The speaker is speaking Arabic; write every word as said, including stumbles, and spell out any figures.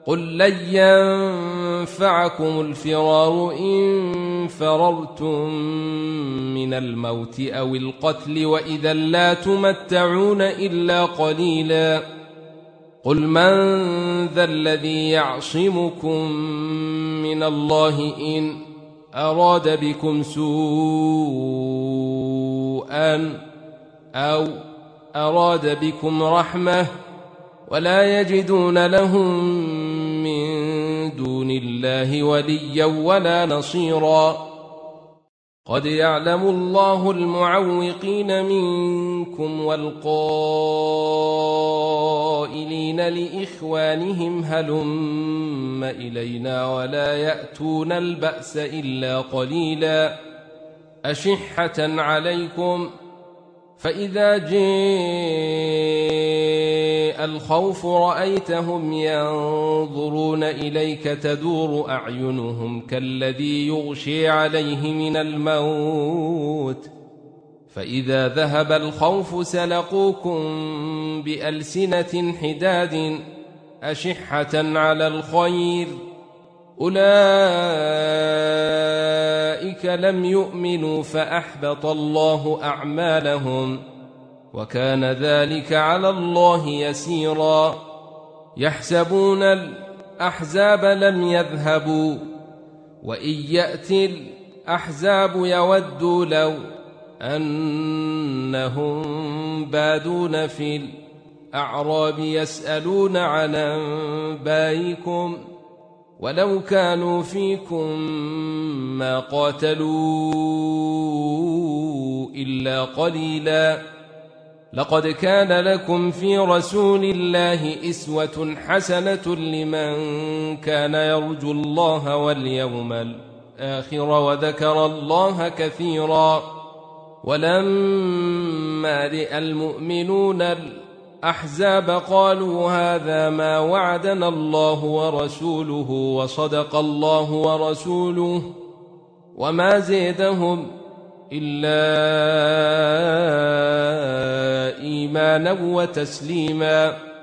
قل لن ينفعكم الفرار إن فررتم من الموت أو القتل وإذا لا تمتعون إلا قليلا قل من ذا الذي يعصمكم من الله إن أراد بكم سوءا أو أراد بكم رحمة ولا يجدون لهم من دون الله وليا ولا نصيرا قد يعلم الله المعوقين منكم والقائلين لإخوانهم هلم إلينا ولا يأتون البأس إلا قليلا أشحة عليكم فإذا جاء الخوف رأيتهم ينظرون إليك تدور أعينهم كالذي يغشي عليه من الموت فإذا ذهب الخوف سلقوكم بألسنة حداد أشحة على الخير أولئك لم يؤمنوا فأحبط الله أعمالهم وكان ذلك على الله يسيرا يحسبون الأحزاب لم يذهبوا وإن يأتي الأحزاب يودوا لو أنهم بادون في الأعراب يسألون عن أنبائكم ولو كانوا فيكم ما قاتلوا إلا قليلا لقد كان لكم في رسول الله إسوة حسنة لمن كان يرجو الله واليوم الآخر وذكر الله كثيرا ولما رأى المؤمنون الأحزاب قالوا هذا ما وعدنا الله ورسوله وصدق الله ورسوله وما زيدهم إلا إيمانا وتسليما